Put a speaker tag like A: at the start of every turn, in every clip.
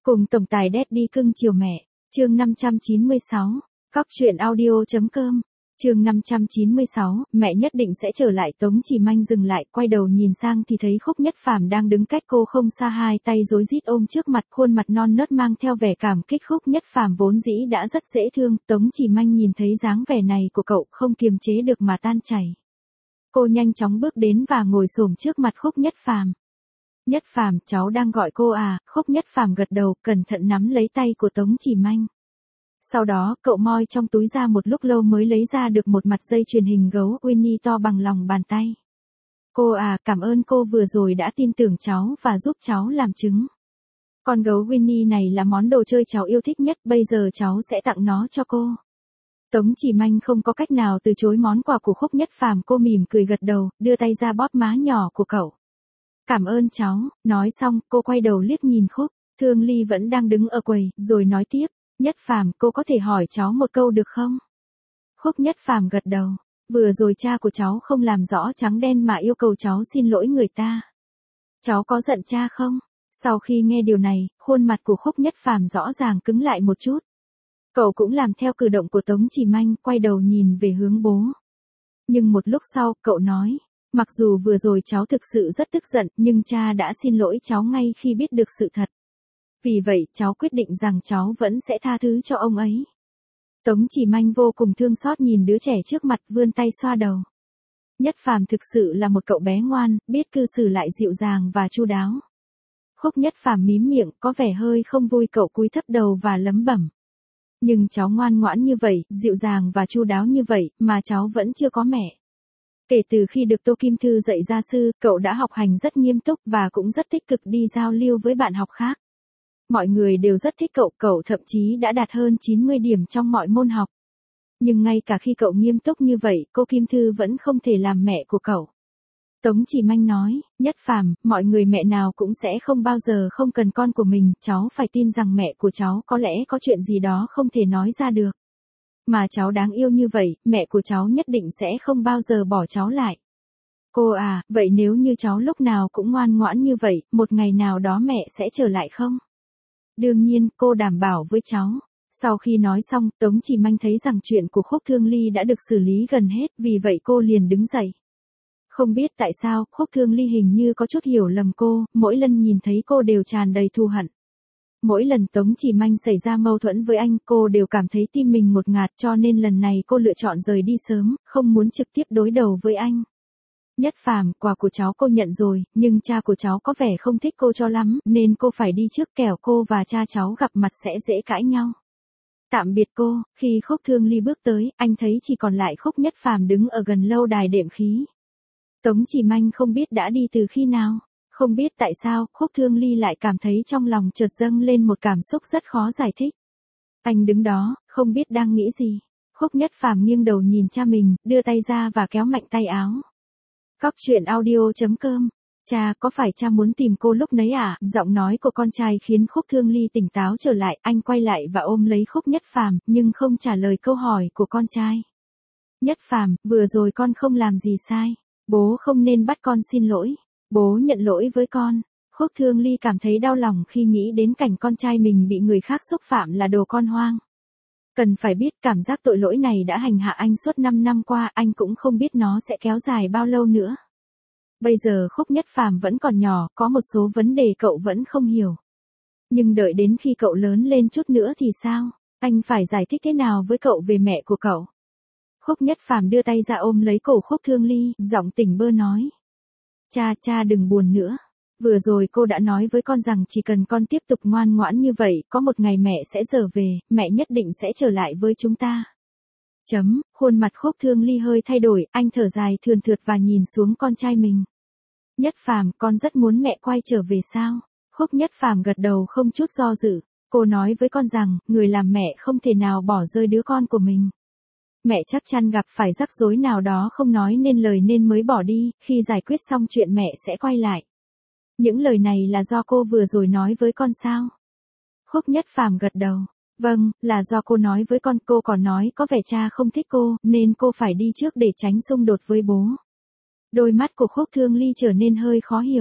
A: Cùng tổng tài Daddy cưng chiều mẹ, chương 596, Cóc truyện audio.com, chương 596, mẹ nhất định sẽ trở lại. Tống Chỉ Manh dừng lại, quay đầu nhìn sang thì thấy Khúc Nhất Phàm đang đứng cách cô không xa, hai tay rối rít ôm trước mặt, khuôn mặt non nớt mang theo vẻ cảm kích. Khúc Nhất Phàm vốn dĩ đã rất dễ thương, Tống Chỉ Manh nhìn thấy dáng vẻ này của cậu không kiềm chế được mà tan chảy. Cô nhanh chóng bước đến và ngồi xổm trước mặt Khúc Nhất Phàm. Nhất Phàm, cháu đang gọi cô à? Khúc Nhất Phàm gật đầu, cẩn thận nắm lấy tay của Tống Chỉ Manh. Sau đó, cậu moi trong túi ra một lúc lâu mới lấy ra được một mặt dây chuyền hình gấu Winnie to bằng lòng bàn tay. Cô à, cảm ơn cô vừa rồi đã tin tưởng cháu và giúp cháu làm chứng. Con gấu Winnie này là món đồ chơi cháu yêu thích nhất, bây giờ cháu sẽ tặng nó cho cô. Tống Chỉ Manh không có cách nào từ chối món quà của Khúc Nhất Phàm, cô mỉm cười gật đầu, đưa tay ra bóp má nhỏ của cậu. Cảm ơn cháu, nói xong, cô quay đầu liếc nhìn Khúc Thương Ly vẫn đang đứng ở quầy, rồi nói tiếp, Nhất Phàm, cô có thể hỏi cháu một câu được không? Khúc Nhất Phàm gật đầu, vừa rồi cha của cháu không làm rõ trắng đen mà yêu cầu cháu xin lỗi người ta. Cháu có giận cha không? Sau khi nghe điều này, khuôn mặt của Khúc Nhất Phàm rõ ràng cứng lại một chút. Cậu cũng làm theo cử động của Tống Chỉ Manh, quay đầu nhìn về hướng bố. Nhưng một lúc sau, cậu nói, mặc dù vừa rồi cháu thực sự rất tức giận, nhưng cha đã xin lỗi cháu ngay khi biết được sự thật. Vì vậy, cháu quyết định rằng cháu vẫn sẽ tha thứ cho ông ấy. Tống Chỉ Manh vô cùng thương xót nhìn đứa trẻ trước mặt, vươn tay xoa đầu. Nhất Phàm thực sự là một cậu bé ngoan, biết cư xử lại dịu dàng và chu đáo. Khúc Nhất Phàm mím miệng, có vẻ hơi không vui, cậu cúi thấp đầu và lẩm bẩm. Nhưng cháu ngoan ngoãn như vậy, dịu dàng và chu đáo như vậy, mà cháu vẫn chưa có mẹ. Kể từ khi được Tô Kim Thư dạy gia sư, cậu đã học hành rất nghiêm túc và cũng rất tích cực đi giao lưu với bạn học khác. Mọi người đều rất thích cậu thậm chí đã đạt hơn 90 điểm trong mọi môn học. Nhưng ngay cả khi cậu nghiêm túc như vậy, cô Kim Thư vẫn không thể làm mẹ của cậu. Tống Chỉ Manh nói, Nhất Phàm, mọi người mẹ nào cũng sẽ không bao giờ không cần con của mình, cháu phải tin rằng mẹ của cháu có lẽ có chuyện gì đó không thể nói ra được. Mà cháu đáng yêu như vậy, mẹ của cháu nhất định sẽ không bao giờ bỏ cháu lại. Cô à, vậy nếu như cháu lúc nào cũng ngoan ngoãn như vậy, một ngày nào đó mẹ sẽ trở lại không? Đương nhiên, cô đảm bảo với cháu. Sau khi nói xong, Tống Chỉ Manh thấy rằng chuyện của Khúc Thương Ly đã được xử lý gần hết, vì vậy cô liền đứng dậy. Không biết tại sao, Khúc Thương Ly hình như có chút hiểu lầm cô, mỗi lần nhìn thấy cô đều tràn đầy thù hận. Mỗi lần Tống Chỉ Manh xảy ra mâu thuẫn với anh, cô đều cảm thấy tim mình ngột ngạt, cho nên lần này cô lựa chọn rời đi sớm, không muốn trực tiếp đối đầu với anh. Nhất Phàm, quà của cháu cô nhận rồi, nhưng cha của cháu có vẻ không thích cô cho lắm, nên cô phải đi trước, kẻo cô và cha cháu gặp mặt sẽ dễ cãi nhau. Tạm biệt cô. Khi Khúc Thương Ly bước tới, anh thấy chỉ còn lại Khúc Nhất Phàm đứng ở gần lâu đài đệm khí. Tống Chỉ Manh không biết đã đi từ khi nào. Không biết tại sao, Khúc Thương Ly lại cảm thấy trong lòng chợt dâng lên một cảm xúc rất khó giải thích. Anh đứng đó, không biết đang nghĩ gì. Khúc Nhất Phàm nghiêng đầu nhìn cha mình, đưa tay ra và kéo mạnh tay áo. Cóc truyện audio.com. Cha, có phải cha muốn tìm cô lúc nấy à? Giọng nói của con trai khiến Khúc Thương Ly tỉnh táo trở lại, anh quay lại và ôm lấy Khúc Nhất Phàm, nhưng không trả lời câu hỏi của con trai. Nhất Phàm, vừa rồi con không làm gì sai. Bố không nên bắt con xin lỗi. Bố nhận lỗi với con. Khúc Thương Ly cảm thấy đau lòng khi nghĩ đến cảnh con trai mình bị người khác xúc phạm là đồ con hoang. Cần phải biết cảm giác tội lỗi này đã hành hạ anh suốt 5 năm qua, anh cũng không biết nó sẽ kéo dài bao lâu nữa. Bây giờ Khúc Nhất Phàm vẫn còn nhỏ, có một số vấn đề cậu vẫn không hiểu. Nhưng đợi đến khi cậu lớn lên chút nữa thì sao? Anh phải giải thích thế nào với cậu về mẹ của cậu? Khúc Nhất Phàm đưa tay ra ôm lấy cổ Khúc Thương Ly, giọng tỉnh bơ nói. Cha đừng buồn nữa. Vừa rồi cô đã nói với con rằng chỉ cần con tiếp tục ngoan ngoãn như vậy, có một ngày mẹ sẽ trở về, mẹ nhất định sẽ trở lại với chúng ta. Khuôn mặt Khúc Thương Ly hơi thay đổi, anh thở dài thườn thượt và nhìn xuống con trai mình. Nhất Phàm, con rất muốn mẹ quay trở về sao? Khúc Nhất Phàm gật đầu không chút do dự. Cô nói với con rằng, người làm mẹ không thể nào bỏ rơi đứa con của mình. Mẹ chắc chắn gặp phải rắc rối nào đó không nói nên lời nên mới bỏ đi, khi giải quyết xong chuyện mẹ sẽ quay lại. Những lời này là do cô vừa rồi nói với con sao? Khúc Nhất Phàm gật đầu. Vâng, là do cô nói với con, cô còn nói có vẻ cha không thích cô, nên cô phải đi trước để tránh xung đột với bố. Đôi mắt của Khúc Thương Ly trở nên hơi khó hiểu.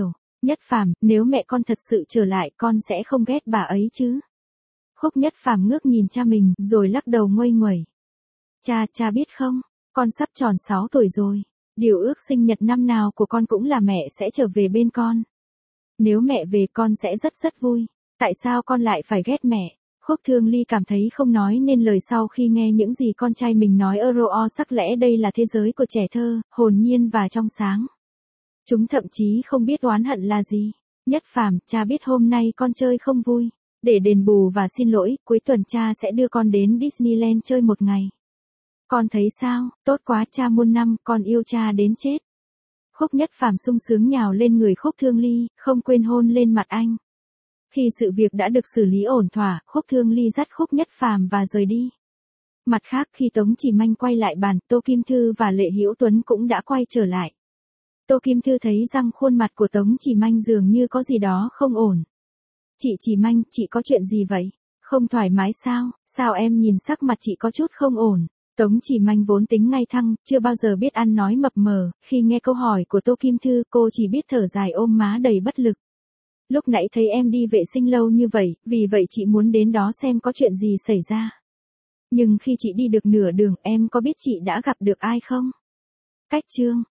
A: Nhất Phàm, nếu mẹ con thật sự trở lại con sẽ không ghét bà ấy chứ. Khúc Nhất Phàm ngước nhìn cha mình, rồi lắc đầu nguây nguẩy. Cha biết không, con sắp tròn 6 tuổi rồi. Điều ước sinh nhật năm nào của con cũng là mẹ sẽ trở về bên con. Nếu mẹ về con sẽ rất vui. Tại sao con lại phải ghét mẹ? Khúc Thương Ly cảm thấy không nói nên lời sau khi nghe những gì con trai mình nói. Sắc lẽ đây là thế giới của trẻ thơ, hồn nhiên và trong sáng. Chúng thậm chí không biết oán hận là gì. Nhất Phàm, cha biết hôm nay con chơi không vui. Để đền bù và xin lỗi, cuối tuần cha sẽ đưa con đến Disneyland chơi một ngày. Con thấy sao? Tốt quá, cha muôn năm, con yêu cha đến chết. Khúc Nhất Phàm sung sướng nhào lên người Khúc Thương Ly, không quên hôn lên mặt anh. Khi sự việc đã được xử lý ổn thỏa, Khúc Thương Ly dắt Khúc Nhất Phàm và rời đi. Mặt khác, khi Tống Chỉ Manh quay lại bàn, Tô Kim Thư và Lệ Hữu Tuấn cũng đã quay trở lại. Tô Kim Thư thấy rằng khuôn mặt của Tống Chỉ Manh dường như có gì đó không ổn. Chị Chỉ Manh, chị có chuyện gì vậy? Không thoải mái sao? Sao em nhìn sắc mặt chị có chút không ổn? Tống Chỉ Manh vốn tính ngay thăng, chưa bao giờ biết ăn nói mập mờ, khi nghe câu hỏi của Tô Kim Thư, cô chỉ biết thở dài ôm má đầy bất lực. Lúc nãy thấy em đi vệ sinh lâu như vậy, vì vậy chị muốn đến đó xem có chuyện gì xảy ra. Nhưng khi chị đi được nửa đường, em có biết chị đã gặp được ai không? Cách chương